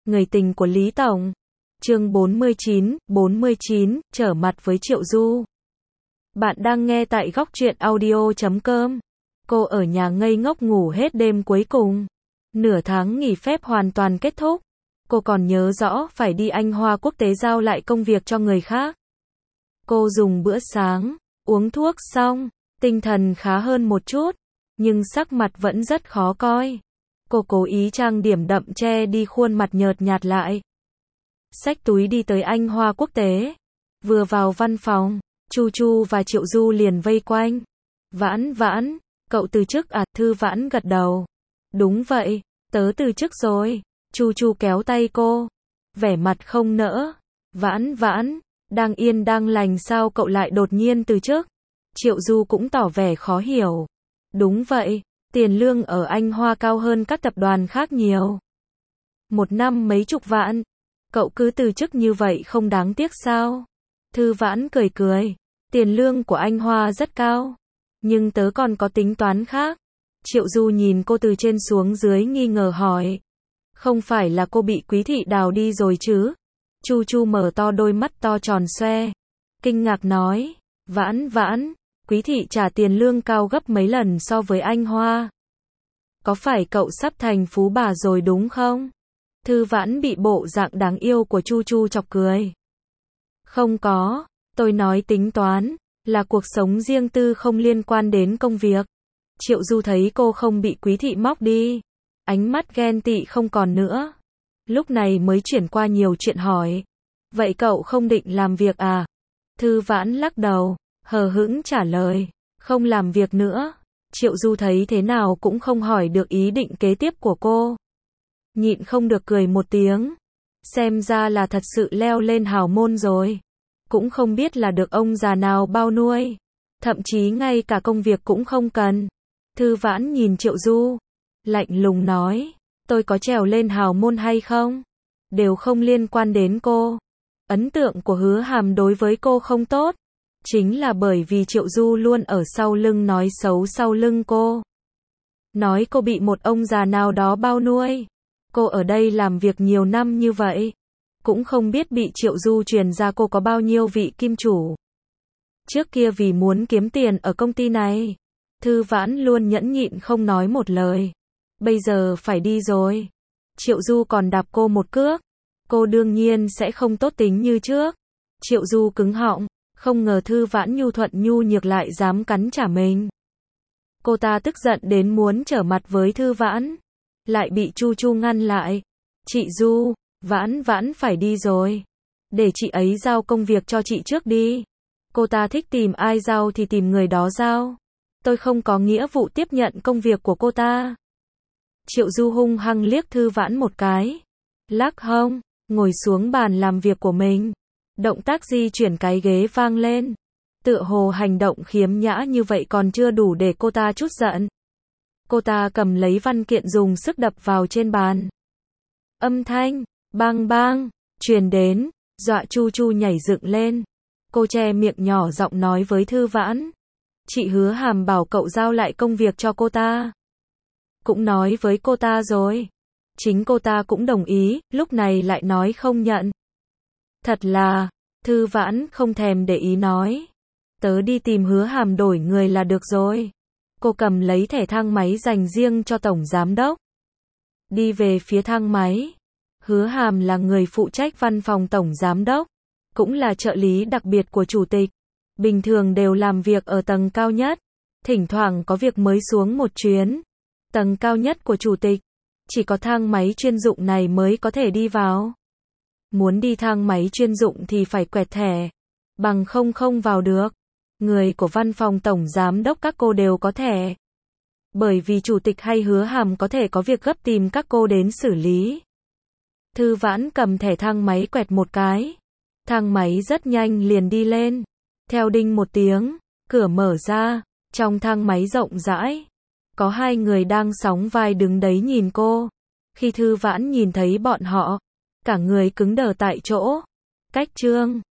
Người tình của Lý Tổng. Chương 49, trở mặt với Triệu Du. Bạn đang nghe tại góc truyện audio.com. Cô ở nhà ngây ngốc ngủ hết đêm cuối cùng. Nửa tháng nghỉ phép hoàn toàn kết thúc. Cô còn nhớ rõ phải đi Anh Hoa quốc tế giao lại công việc cho người khác. Cô dùng bữa sáng, uống thuốc xong, tinh thần khá hơn một chút, nhưng sắc mặt vẫn rất khó coi. Cô cố ý trang điểm đậm che đi khuôn mặt nhợt nhạt lại. Xách túi đi tới Anh Hoa quốc tế. Vừa vào văn phòng, Chu Chu và Triệu Du liền vây quanh. Vãn, cậu từ chức à? Thư Vãn gật đầu. Đúng vậy, tớ từ chức rồi. Chu Chu kéo tay cô, vẻ mặt không nỡ. Vãn, đang yên đang lành sao cậu lại đột nhiên từ chức? Triệu Du cũng tỏ vẻ khó hiểu. Đúng vậy, tiền lương ở Anh Hoa cao hơn các tập đoàn khác nhiều. Một năm mấy chục vạn. Cậu cứ từ chức như vậy không đáng tiếc sao? Thư Vãn cười. Tiền lương của Anh Hoa rất cao. Nhưng tớ còn có tính toán khác. Triệu Du nhìn cô từ trên xuống dưới nghi ngờ hỏi. Không phải là cô bị Quý thị đào đi rồi chứ? Chu Chu mở to đôi mắt to tròn xoe. Kinh ngạc nói. Vãn, Quý thị trả tiền lương cao gấp mấy lần so với Anh Hoa. Có phải cậu sắp thành phú bà rồi đúng không? Thư Vãn bị bộ dạng đáng yêu của Chu Chu chọc cười. Không có, tôi nói tính toán, là cuộc sống riêng tư không liên quan đến công việc. Triệu Du thấy cô không bị Quý thị móc đi. Ánh mắt ghen tị không còn nữa. Lúc này mới chuyển qua nhiều chuyện hỏi. Vậy cậu không định làm việc à? Thư Vãn lắc đầu, hờ hững trả lời. Không làm việc nữa. Triệu Du thấy thế nào cũng không hỏi được ý định kế tiếp của cô. Nhịn không được cười một tiếng. Xem ra là thật sự leo lên hào môn rồi. Cũng không biết là được ông già nào bao nuôi. Thậm chí ngay cả công việc cũng không cần. Thư Vãn nhìn Triệu Du. Lạnh lùng nói. Tôi có trèo lên hào môn hay không? Đều không liên quan đến cô. Ấn tượng của Hứa Hàm đối với cô không tốt. Chính là bởi vì Triệu Du luôn ở sau lưng nói xấu sau lưng cô. Nói cô bị một ông già nào đó bao nuôi. Cô ở đây làm việc nhiều năm như vậy. Cũng không biết bị Triệu Du truyền ra cô có bao nhiêu vị kim chủ. Trước kia vì muốn kiếm tiền ở công ty này. Thư Vãn luôn nhẫn nhịn không nói một lời. Bây giờ phải đi rồi. Triệu Du còn đạp cô một cước. Cô đương nhiên sẽ không tốt tính như trước. Triệu Du cứng họng. Không ngờ Thư Vãn nhu thuận nhu nhược lại dám cắn trả mình. Cô ta tức giận đến muốn trở mặt với Thư Vãn. Lại bị Chu Chu ngăn lại. Chị Du, Vãn phải đi rồi. Để chị ấy giao công việc cho chị trước đi. Cô ta thích tìm ai giao thì tìm người đó giao. Tôi không có nghĩa vụ tiếp nhận công việc của cô ta. Triệu Du hung hăng liếc Thư Vãn một cái. Lắc hông, ngồi xuống bàn làm việc của mình. Động tác di chuyển cái ghế vang lên. Tựa hồ hành động khiếm nhã như vậy còn chưa đủ để cô ta trút giận. Cô ta cầm lấy văn kiện dùng sức đập vào trên bàn. Âm thanh, bang, truyền đến, dọa Chu Chu nhảy dựng lên. Cô che miệng nhỏ giọng nói với Thư Vãn. Chị Hứa Hàm bảo cậu giao lại công việc cho cô ta. Cũng nói với cô ta rồi. Chính cô ta cũng đồng ý, lúc này lại nói không nhận. Thật là, Thư Vãn không thèm để ý nói. Tớ đi tìm Hứa Hàm đổi người là được rồi. Cô cầm lấy thẻ thang máy dành riêng cho tổng giám đốc. Đi về phía thang máy. Hứa Hàm là người phụ trách văn phòng tổng giám đốc. Cũng là trợ lý đặc biệt của chủ tịch. Bình thường đều làm việc ở tầng cao nhất. Thỉnh thoảng có việc mới xuống một chuyến. Tầng cao nhất của chủ tịch. Chỉ có thang máy chuyên dụng này mới có thể đi vào. Muốn đi thang máy chuyên dụng thì phải quẹt thẻ. Bằng không vào được. Người của văn phòng tổng giám đốc các cô đều có thẻ. Bởi vì chủ tịch hay Hứa Hàm có thể có việc gấp tìm các cô đến xử lý. Thư Vãn cầm thẻ thang máy quẹt một cái. Thang máy rất nhanh liền đi lên. Theo đinh một tiếng, cửa mở ra. Trong thang máy rộng rãi. Có hai người đang sóng vai đứng đấy nhìn cô. Khi Thư Vãn nhìn thấy bọn họ, cả người cứng đờ tại chỗ. Cách trương.